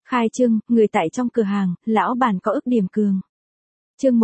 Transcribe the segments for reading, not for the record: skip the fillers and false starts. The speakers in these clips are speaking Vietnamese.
Khai trương, người tại trong cửa hàng, lão bản có ức điểm cường. Chương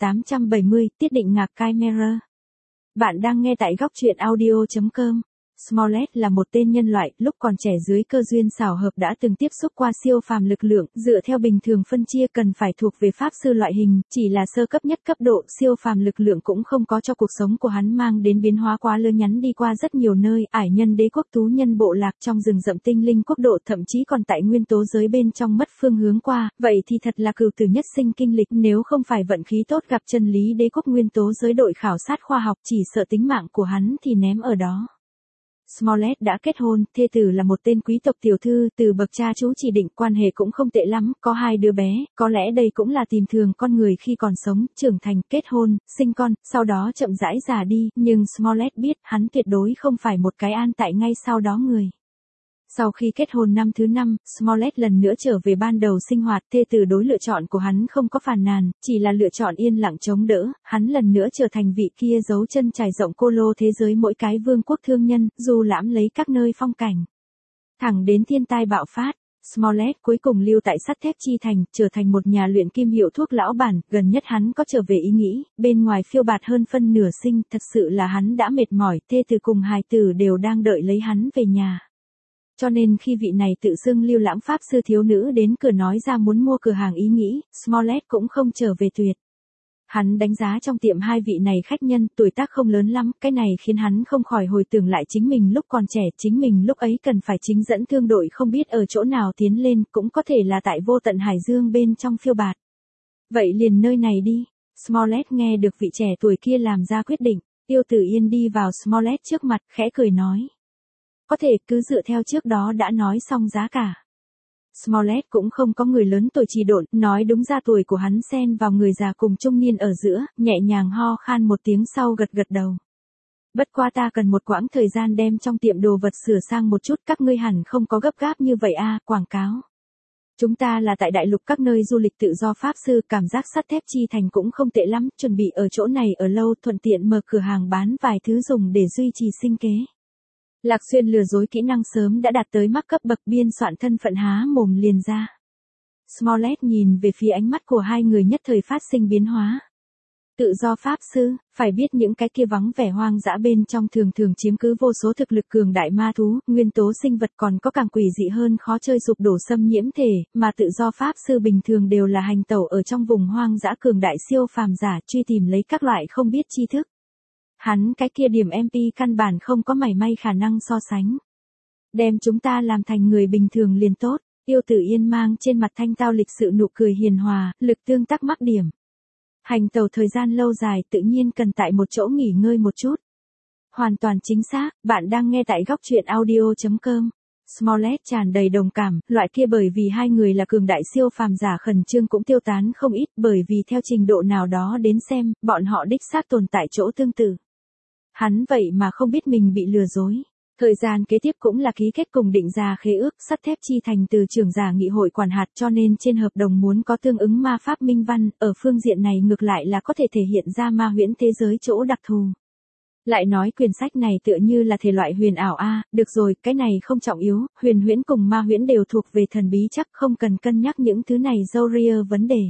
1870, tiết định ngạc Chimera. Bạn đang nghe tại góc truyện audio.com. Smollett là một tên nhân loại, lúc còn trẻ dưới cơ duyên xảo hợp đã từng tiếp xúc qua siêu phàm lực lượng, dựa theo bình thường phân chia cần phải thuộc về pháp sư loại hình, chỉ là sơ cấp nhất cấp độ, siêu phàm lực lượng cũng không có cho cuộc sống của hắn mang đến biến hóa quá lớn, nhắn đi qua rất nhiều nơi, ải nhân đế quốc, tú nhân bộ lạc, trong rừng rậm tinh linh quốc độ, thậm chí còn tại nguyên tố giới bên trong mất phương hướng qua, vậy thì thật là cửu tử nhất sinh kinh lịch, nếu không phải vận khí tốt gặp chân lý đế quốc nguyên tố giới đội khảo sát khoa học, chỉ sợ tính mạng của hắn thì ném ở đó. Smollett đã kết hôn, thê tử là một tên quý tộc tiểu thư, từ bậc cha chú chỉ định, quan hệ cũng không tệ lắm, có 2 đứa bé, có lẽ đây cũng là tìm thường con người khi còn sống, trưởng thành, kết hôn, sinh con, sau đó chậm rãi già đi, nhưng Smollett biết, hắn tuyệt đối không phải một cái an tại ngay sau đó người. Sau khi kết hôn năm thứ 5, Smollett lần nữa trở về ban đầu sinh hoạt, thê tử đối lựa chọn của hắn không có phàn nàn, chỉ là lựa chọn yên lặng chống đỡ, hắn lần nữa trở thành vị kia dấu chân trải rộng cô lô thế giới mỗi cái vương quốc thương nhân, du lãm lấy các nơi phong cảnh. Thẳng đến thiên tai bạo phát, Smollett cuối cùng lưu tại sắt thép chi thành, trở thành một nhà luyện kim hiệu thuốc lão bản, gần nhất hắn có trở về ý nghĩ, bên ngoài phiêu bạt hơn phân nửa sinh, thật sự là hắn đã mệt mỏi, thê tử cùng hài tử đều đang đợi lấy hắn về nhà. Cho nên khi vị này tự xưng lưu lãm pháp sư thiếu nữ đến cửa nói ra muốn mua cửa hàng ý nghĩ, Smollett cũng không trở về tuyệt. Hắn đánh giá trong tiệm 2 vị này khách nhân, tuổi tác không lớn lắm, cái này khiến hắn không khỏi hồi tưởng lại chính mình lúc còn trẻ, chính mình lúc ấy cần phải chính dẫn thương đội không biết ở chỗ nào tiến lên, cũng có thể là tại vô tận hải dương bên trong phiêu bạt. Vậy liền nơi này đi, Smollett nghe được vị trẻ tuổi kia làm ra quyết định, Tiêu Tử Yên đi vào Smollett trước mặt, khẽ cười nói. Có thể cứ dựa theo trước đó đã nói xong giá cả. Smollett cũng không có người lớn tuổi trì độn, nói đúng ra tuổi của hắn xen vào người già cùng trung niên ở giữa, nhẹ nhàng ho khan một tiếng sau gật gật đầu. Bất qua ta cần một quãng thời gian đem trong tiệm đồ vật sửa sang một chút, các ngươi hẳn không có gấp gáp như vậy a, quảng cáo. Chúng ta là tại đại lục các nơi du lịch tự do pháp sư, cảm giác sắt thép chi thành cũng không tệ lắm, chuẩn bị ở chỗ này ở lâu, thuận tiện mở cửa hàng bán vài thứ dùng để duy trì sinh kế. Lạc Xuyên lừa dối kỹ năng sớm đã đạt tới mắc cấp bậc, biên soạn thân phận há mồm liền ra. Smollett nhìn về phía ánh mắt của 2 người nhất thời phát sinh biến hóa. Tự do pháp sư, phải biết những cái kia vắng vẻ hoang dã bên trong thường thường chiếm cứ vô số thực lực cường đại ma thú, nguyên tố sinh vật, còn có càng quỷ dị hơn khó chơi sụp đổ xâm nhiễm thể, mà tự do pháp sư bình thường đều là hành tẩu ở trong vùng hoang dã cường đại siêu phàm giả, truy tìm lấy các loại không biết tri thức. Hắn cái kia điểm MP căn bản không có mảy may khả năng so sánh. Đem chúng ta làm thành người bình thường liền tốt, Tiêu Tử Yên mang trên mặt thanh tao lịch sự nụ cười hiền hòa, lực tương tác mắc điểm. Hành tàu thời gian lâu dài tự nhiên cần tại một chỗ nghỉ ngơi một chút. Hoàn toàn chính xác, bạn đang nghe tại góc truyện audio.com. Smollett tràn đầy đồng cảm, loại kia bởi vì 2 người là cường đại siêu phàm giả khẩn trương cũng tiêu tán không ít, bởi vì theo trình độ nào đó đến xem, bọn họ đích xác tồn tại chỗ tương tự. Hắn vậy mà không biết mình bị lừa dối. Thời gian kế tiếp cũng là ký kết cùng định ra khế ước, sắt thép chi thành từ trưởng giả nghị hội quản hạt, cho nên trên hợp đồng muốn có tương ứng ma pháp minh văn, ở phương diện này ngược lại là có thể thể hiện ra ma huyễn thế giới chỗ đặc thù. Lại nói quyển sách này tựa như là thể loại huyền ảo a, được rồi, cái này không trọng yếu, huyền huyễn cùng ma huyễn đều thuộc về thần bí, chắc không cần cân nhắc những thứ này râu ria vấn đề.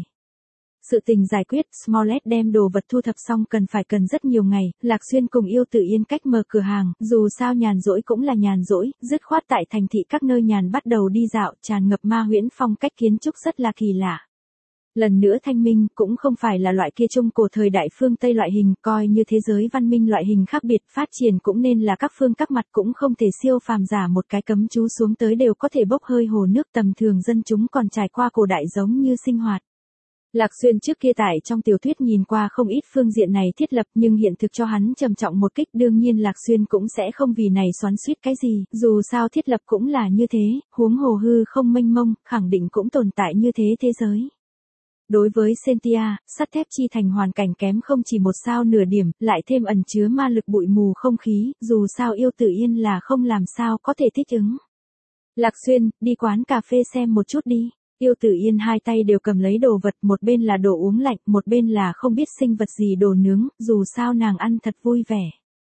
Sự tình giải quyết, Smollett đem đồ vật thu thập xong cần rất nhiều ngày, Lạc Xuyên cùng Yêu Tử Yên cách mở cửa hàng, dù sao nhàn rỗi cũng là nhàn rỗi, dứt khoát tại thành thị các nơi nhàn bắt đầu đi dạo, tràn ngập ma huyễn phong cách kiến trúc rất là kỳ lạ. Lần nữa thanh minh, cũng không phải là loại kia trung cổ thời đại phương Tây loại hình, coi như thế giới văn minh loại hình khác biệt, phát triển cũng nên là các phương các mặt, cũng không thể siêu phàm giả một cái cấm chú xuống tới đều có thể bốc hơi hồ nước, tầm thường dân chúng còn trải qua cổ đại giống như sinh hoạt. Lạc Xuyên trước kia tại trong tiểu thuyết nhìn qua không ít phương diện này thiết lập, nhưng hiện thực cho hắn trầm trọng một kích, đương nhiên Lạc Xuyên cũng sẽ không vì này xoắn xuýt cái gì, dù sao thiết lập cũng là như thế, huống hồ hư không mênh mông, khẳng định cũng tồn tại như thế thế giới. Đối với Sentia, sắt thép chi thành hoàn cảnh kém không chỉ 1 sao nửa điểm, lại thêm ẩn chứa ma lực bụi mù không khí, dù sao Yêu Tử Yên là không làm sao có thể thích ứng. Lạc Xuyên, đi quán cà phê xem một chút đi. Yêu Tử Yên 2 tay đều cầm lấy đồ vật, một bên là đồ uống lạnh, một bên là không biết sinh vật gì đồ nướng, dù sao nàng ăn thật vui vẻ.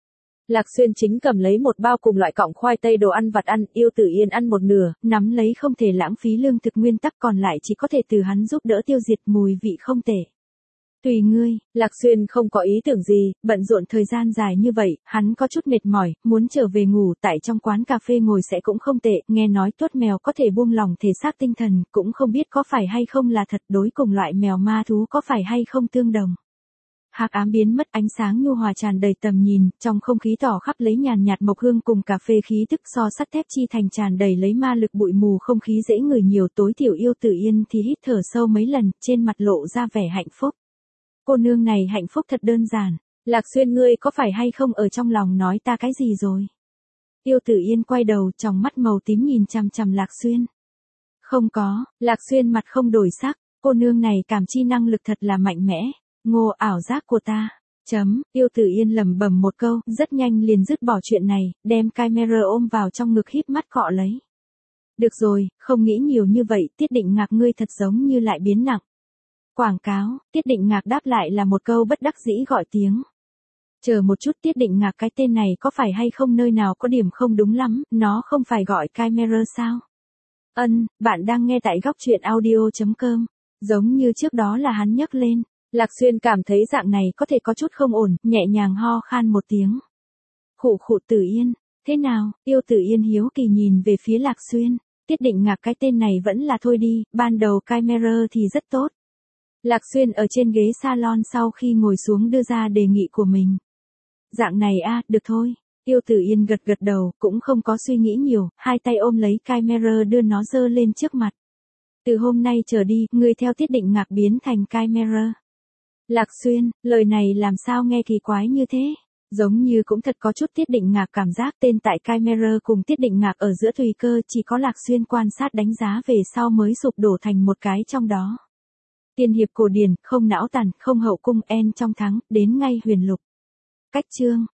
Lạc Xuyên chính cầm lấy một bao cùng loại cọng khoai tây đồ ăn vặt ăn, Yêu Tử Yên ăn một nửa, nắm lấy không thể lãng phí lương thực nguyên tắc còn lại chỉ có thể từ hắn giúp đỡ tiêu diệt mùi vị không tệ. Tùy ngươi, Lạc Xuyên không có ý tưởng gì, bận rộn thời gian dài như vậy, hắn có chút mệt mỏi, muốn trở về ngủ, tại trong quán cà phê ngồi sẽ cũng không tệ, nghe nói tuốt mèo có thể buông lỏng thể xác tinh thần, cũng không biết có phải hay không là thật, đối cùng loại mèo ma thú có phải hay không tương đồng. Hắc ám biến mất, ánh sáng nhu hòa tràn đầy tầm nhìn, trong không khí tỏ khắp lấy nhàn nhạt mộc hương cùng cà phê khí tức so sắt thép chi thành tràn đầy lấy ma lực bụi mù, không khí dễ ngửi nhiều. Tối thiểu Yêu Tử Yên thì hít thở sâu mấy lần, trên mặt lộ ra vẻ hạnh phúc. Cô nương này hạnh phúc thật đơn giản. Lạc Xuyên, ngươi có phải hay không ở trong lòng nói ta cái gì rồi? Yêu Tử Yên quay đầu, tròng mắt màu tím nhìn chằm chằm Lạc Xuyên. Không có. Lạc Xuyên mặt không đổi sắc, cô nương này cảm chi năng lực thật là mạnh mẽ. Ngô, ảo giác của ta. Yêu Tử Yên lẩm bẩm một câu, rất nhanh liền dứt bỏ chuyện này, đem Chimera ôm vào trong ngực híp mắt cọ lấy. Được rồi, không nghĩ nhiều như vậy, Tiết Định Ngạc ngươi thật giống như lại biến nặng. Quảng cáo, Tiết Định Ngạc đáp lại là một câu bất đắc dĩ gọi tiếng. Chờ một chút, Tiết Định Ngạc cái tên này có phải hay không nơi nào có điểm không đúng lắm, nó không phải gọi Chimera sao? Bạn đang nghe tại góc truyện audio.com, giống như trước đó là hắn nhắc lên. Lạc Xuyên cảm thấy dạng này có thể có chút không ổn, nhẹ nhàng ho khan một tiếng. Khụ khụ, Tử Yên, thế nào? Yêu Tử Yên hiếu kỳ nhìn về phía Lạc Xuyên. Tiết Định Ngạc cái tên này vẫn là thôi đi, ban đầu Chimera thì rất tốt. Lạc Xuyên ở trên ghế salon sau khi ngồi xuống đưa ra đề nghị của mình. Dạng này được thôi. Yêu Tử Yên gật gật đầu, cũng không có suy nghĩ nhiều, hai tay ôm lấy Chimera đưa nó giơ lên trước mặt. Từ hôm nay trở đi, ngươi theo Tiết Định Ngạc biến thành Chimera. Lạc Xuyên, lời này làm sao nghe kỳ quái như thế? Giống như cũng thật có chút Tiết Định Ngạc cảm giác. Tên tại Chimera cùng Tiết Định Ngạc ở giữa tùy cơ, chỉ có Lạc Xuyên quan sát đánh giá về sau mới sụp đổ thành một cái trong đó. Tiên hiệp cổ điển, không não tàn, không hậu cung, en trong thắng, đến ngay huyền lục. Cách chương.